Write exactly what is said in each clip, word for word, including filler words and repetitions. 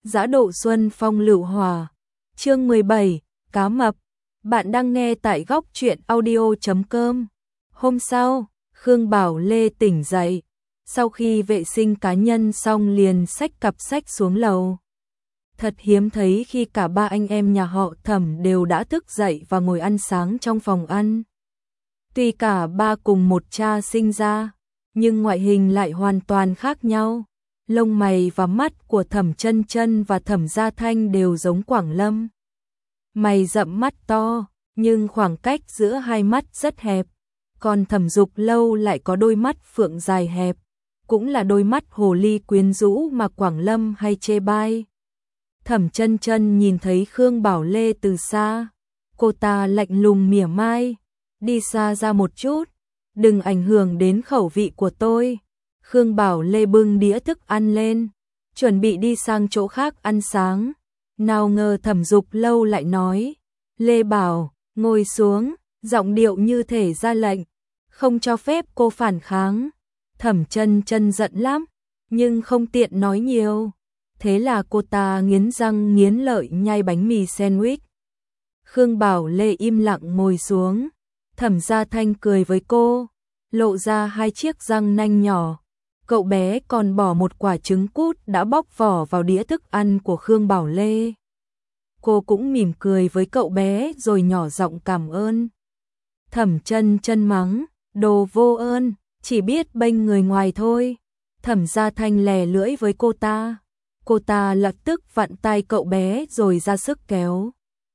Dã độ xuân phong lựu hòa. Chương mười bảy, cá mập. Bạn đang nghe tại góc truyện audio chấm com. Hôm sau, Khương Bảo Lê tỉnh dậy, sau khi vệ sinh cá nhân xong liền xách cặp sách xuống lầu. Thật hiếm thấy khi cả ba anh em nhà họ Thẩm đều đã thức dậy và ngồi ăn sáng trong phòng ăn. Tuy cả ba cùng một cha sinh ra, nhưng ngoại hình lại hoàn toàn khác nhau. Lông mày và mắt của Thẩm Chân Chân và Thẩm Gia Thanh đều giống Quảng Lâm. Mày rậm mắt to, nhưng khoảng cách giữa hai mắt rất hẹp. Còn Thẩm Dục Lâu lại có đôi mắt phượng dài hẹp, cũng là đôi mắt hồ ly quyến rũ mà Quảng Lâm hay chê bai. Thẩm Chân Chân nhìn thấy Khương Bảo Lê từ xa, cô ta lạnh lùng mỉa mai, đi xa ra một chút, đừng ảnh hưởng đến khẩu vị của tôi. Khương Bảo Lê bưng đĩa thức ăn lên, chuẩn bị đi sang chỗ khác ăn sáng. Nào ngờ Thẩm Dục Lâu lại nói, Lê Bảo, ngồi xuống, giọng điệu như thể ra lệnh, không cho phép cô phản kháng. Thẩm Chân Chân giận lắm, nhưng không tiện nói nhiều. Thế là cô ta nghiến răng nghiến lợi nhai bánh mì sandwich. Khương Bảo Lê im lặng ngồi xuống. Thẩm Gia Thanh cười với cô, lộ ra hai chiếc răng nanh nhỏ. Cậu bé còn bỏ một quả trứng cút đã bóc vỏ vào đĩa thức ăn của Khương Bảo Lê. Cô cũng mỉm cười với cậu bé rồi nhỏ giọng cảm ơn. Thẩm Chân Chân mắng, đồ vô ơn, chỉ biết bênh người ngoài thôi. Thẩm Gia Thanh lè lưỡi với cô ta. Cô ta lập tức vặn tay cậu bé rồi ra sức kéo.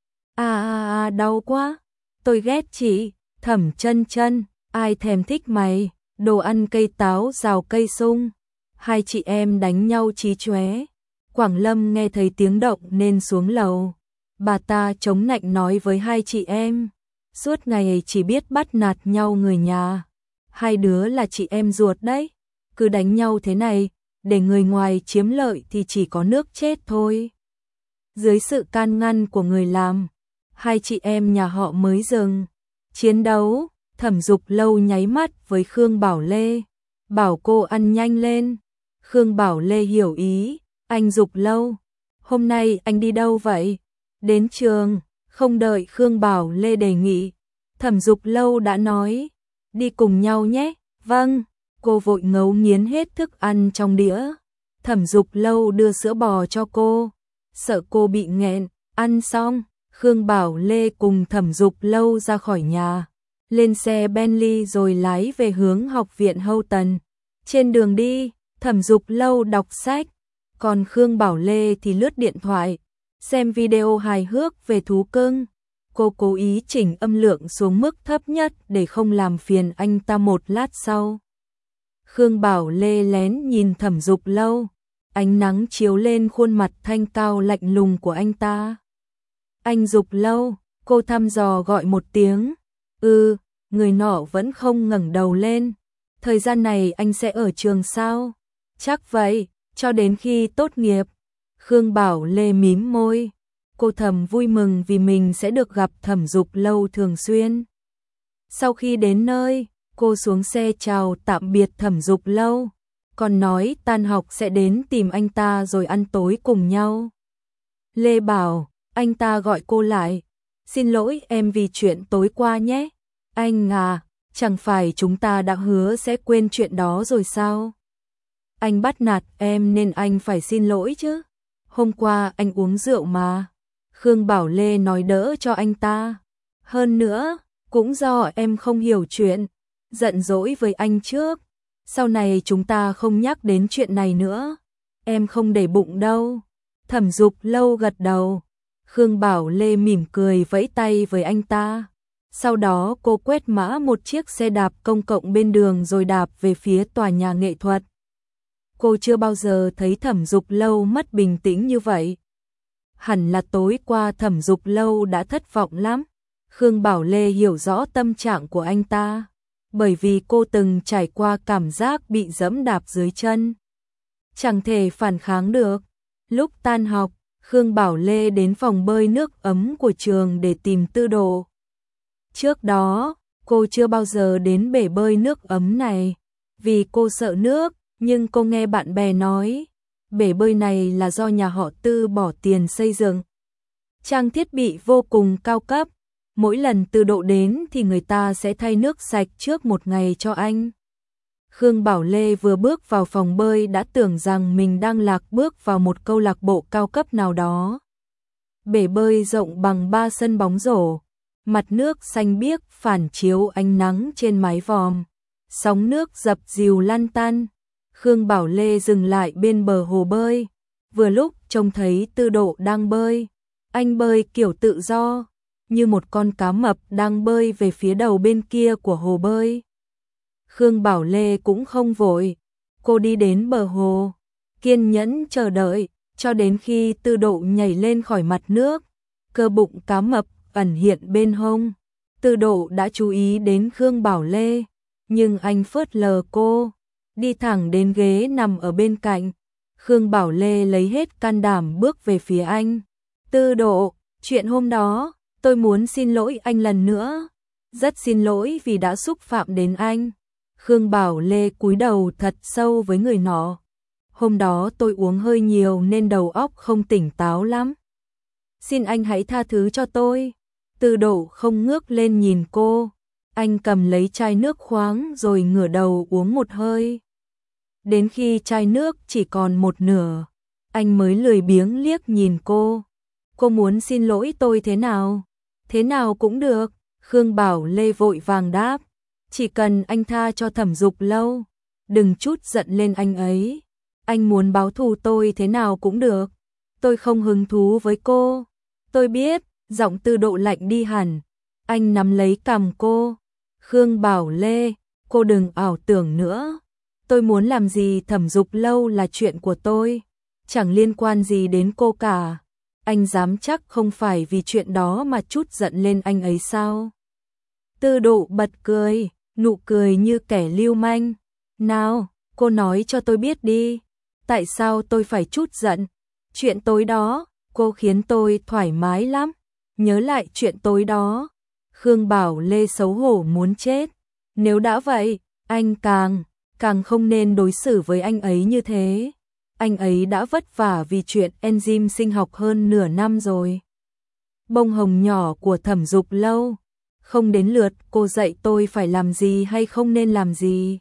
À à à đau quá, tôi ghét chị. Thẩm Chân Chân, ai thèm thích mày, đồ ăn cây táo rào cây sung. Hai chị em đánh nhau chí chóe. Quảng Lâm nghe thấy tiếng động nên xuống lầu. Bà ta chống nạnh nói với hai chị em, suốt ngày chỉ biết bắt nạt nhau người nhà. Hai đứa là chị em ruột đấy, cứ đánh nhau thế này, để người ngoài chiếm lợi thì chỉ có nước chết thôi. Dưới sự can ngăn của người làm, hai chị em nhà họ mới dừng chiến đấu. Thẩm Dục Lâu nháy mắt với Khương Bảo Lê, bảo cô ăn nhanh lên. Khương Bảo Lê hiểu ý, anh Dục Lâu, hôm nay anh đi đâu vậy? Đến trường. Không đợi Khương Bảo Lê đề nghị, Thẩm Dục Lâu đã nói, đi cùng nhau nhé. Vâng. Cô vội ngấu nghiến hết thức ăn trong đĩa. Thẩm Dục Lâu đưa sữa bò cho cô, sợ cô bị nghẹn. Ăn xong, Khương Bảo Lê cùng Thẩm Dục Lâu ra khỏi nhà, lên xe Bentley rồi lái về hướng học viện Houghton. Trên đường đi, Thẩm Dục Lâu đọc sách, còn Khương Bảo Lê thì lướt điện thoại, xem video hài hước về thú cưng. Cô cố ý chỉnh âm lượng xuống mức thấp nhất để không làm phiền anh ta một lát sau. Khương Bảo Lê lén nhìn Thẩm Dục Lâu, ánh nắng chiếu lên khuôn mặt thanh cao lạnh lùng của anh ta. Anh Dục Lâu, cô thăm dò gọi một tiếng. Ừ, người nọ vẫn không ngẩng đầu lên. Thời gian này anh sẽ ở trường sao? Chắc vậy, cho đến khi tốt nghiệp. Khương Bảo Lê mím môi. Cô thầm vui mừng vì mình sẽ được gặp Thẩm Dục Lâu thường xuyên. Sau khi đến nơi, cô xuống xe chào tạm biệt Thẩm Dục Lâu, còn nói tan học sẽ đến tìm anh ta rồi ăn tối cùng nhau. Lê Bảo, anh ta gọi cô lại. Xin lỗi em vì chuyện tối qua nhé. Anh à, chẳng phải chúng ta đã hứa sẽ quên chuyện đó rồi sao? Anh bắt nạt em nên anh phải xin lỗi chứ. Hôm qua anh uống rượu mà. Khương Bảo Lê nói đỡ cho anh ta. Hơn nữa, cũng do em không hiểu chuyện, giận dỗi với anh trước. Sau này chúng ta không nhắc đến chuyện này nữa. Em không để bụng đâu. Thẩm Dục Lâu gật đầu. Khương Bảo Lê mỉm cười vẫy tay với anh ta. Sau đó cô quét mã một chiếc xe đạp công cộng bên đường rồi đạp về phía tòa nhà nghệ thuật. Cô chưa bao giờ thấy Thẩm Dục Lâu mất bình tĩnh như vậy. Hẳn là tối qua Thẩm Dục Lâu đã thất vọng lắm. Khương Bảo Lê hiểu rõ tâm trạng của anh ta, bởi vì cô từng trải qua cảm giác bị giẫm đạp dưới chân, chẳng thể phản kháng được. Lúc tan học, Khương Bảo Lê đến phòng bơi nước ấm của trường để tìm tư đồ. Trước đó, cô chưa bao giờ đến bể bơi nước ấm này, vì cô sợ nước, nhưng cô nghe bạn bè nói, Bể bơi này là do nhà họ Tư bỏ tiền xây dựng. Trang thiết bị vô cùng cao cấp. Mỗi lần Tư Độ đến thì người ta sẽ thay nước sạch trước một ngày cho anh. Khương Bảo Lê vừa bước vào phòng bơi đã tưởng rằng mình đang lạc bước vào một câu lạc bộ cao cấp nào đó. Bể bơi rộng bằng ba sân bóng rổ, mặt nước xanh biếc phản chiếu ánh nắng trên mái vòm, sóng nước dập dìu lăn tăn. Khương Bảo Lê dừng lại bên bờ hồ bơi, vừa lúc trông thấy Tư Độ đang bơi. Anh bơi kiểu tự do, như một con cá mập đang bơi về phía đầu bên kia của hồ bơi. Khương Bảo Lê cũng không vội, cô đi đến bờ hồ, kiên nhẫn chờ đợi, cho đến khi Tư Độ nhảy lên khỏi mặt nước, cơ bụng cá mập ẩn hiện bên hông. Tư Độ đã chú ý đến Khương Bảo Lê, nhưng anh phớt lờ cô, đi thẳng đến ghế nằm ở bên cạnh. Khương Bảo Lê lấy hết can đảm bước về phía anh. Tư Độ, chuyện hôm đó, tôi muốn xin lỗi anh lần nữa. Rất xin lỗi vì đã xúc phạm đến anh. Khương Bảo Lê cúi đầu thật sâu với người nọ. Hôm đó tôi uống hơi nhiều nên đầu óc không tỉnh táo lắm. Xin anh hãy tha thứ cho tôi. Tư Độ không ngước lên nhìn cô. Anh cầm lấy chai nước khoáng rồi ngửa đầu uống một hơi. Đến khi chai nước chỉ còn một nửa, anh mới lười biếng liếc nhìn cô. Cô muốn xin lỗi tôi thế nào? Thế nào cũng được. Khương Bảo Lê vội vàng đáp. Chỉ cần anh tha cho Thẩm Dục Lâu, đừng chút giận lên anh ấy. Anh muốn báo thù tôi thế nào cũng được. Tôi không hứng thú với cô. Tôi biết. Giọng Tư Độ lạnh đi hẳn. Anh nắm lấy cằm cô. Khương Bảo Lê, cô đừng ảo tưởng nữa. Tôi muốn làm gì Thẩm Dục Lâu là chuyện của tôi, chẳng liên quan gì đến cô cả. Anh dám chắc không phải vì chuyện đó mà chút giận lên anh ấy sao? Tư Độ bật cười, nụ cười như kẻ lưu manh. Nào, cô nói cho tôi biết đi. Tại sao tôi phải chút giận? Chuyện tối đó, cô khiến tôi thoải mái lắm. Nhớ lại chuyện tối đó. Khương Bảo Lê xấu hổ muốn chết. Nếu đã vậy, anh càng, càng không nên đối xử với anh ấy như thế. Anh ấy đã vất vả vì chuyện enzyme sinh học hơn nửa năm rồi. Bông hồng nhỏ của Thẩm Dục Lâu. Không đến lượt cô dạy tôi phải làm gì hay không nên làm gì.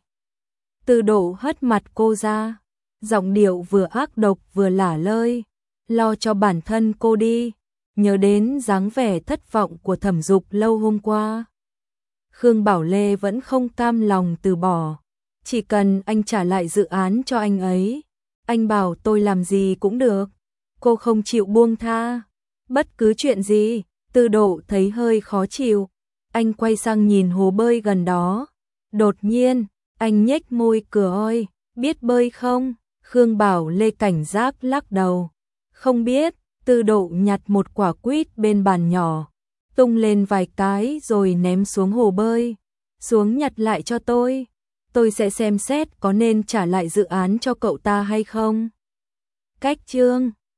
Tư Độ hất mặt cô ra. Giọng điệu vừa ác độc vừa lả lơi. Lo cho bản thân cô đi. Nhớ đến dáng vẻ thất vọng của Thẩm Dục Lâu hôm qua. Khương Bảo Lê vẫn không cam lòng từ bỏ. Chỉ cần anh trả lại dự án cho anh ấy, anh bảo tôi làm gì cũng được. Cô không chịu buông tha. Bất cứ chuyện gì. Tư Độ thấy hơi khó chịu. Anh quay sang nhìn hồ bơi gần đó. Đột nhiên, anh nhếch môi cười oi. Biết bơi không? Khương Bảo Lê cảnh giác lắc đầu. Không biết. Tư Độ nhặt một quả quýt bên bàn nhỏ, tung lên vài cái rồi ném xuống hồ bơi. Xuống nhặt lại cho tôi. Tôi sẽ xem xét có nên trả lại dự án cho cậu ta hay không. Cách chương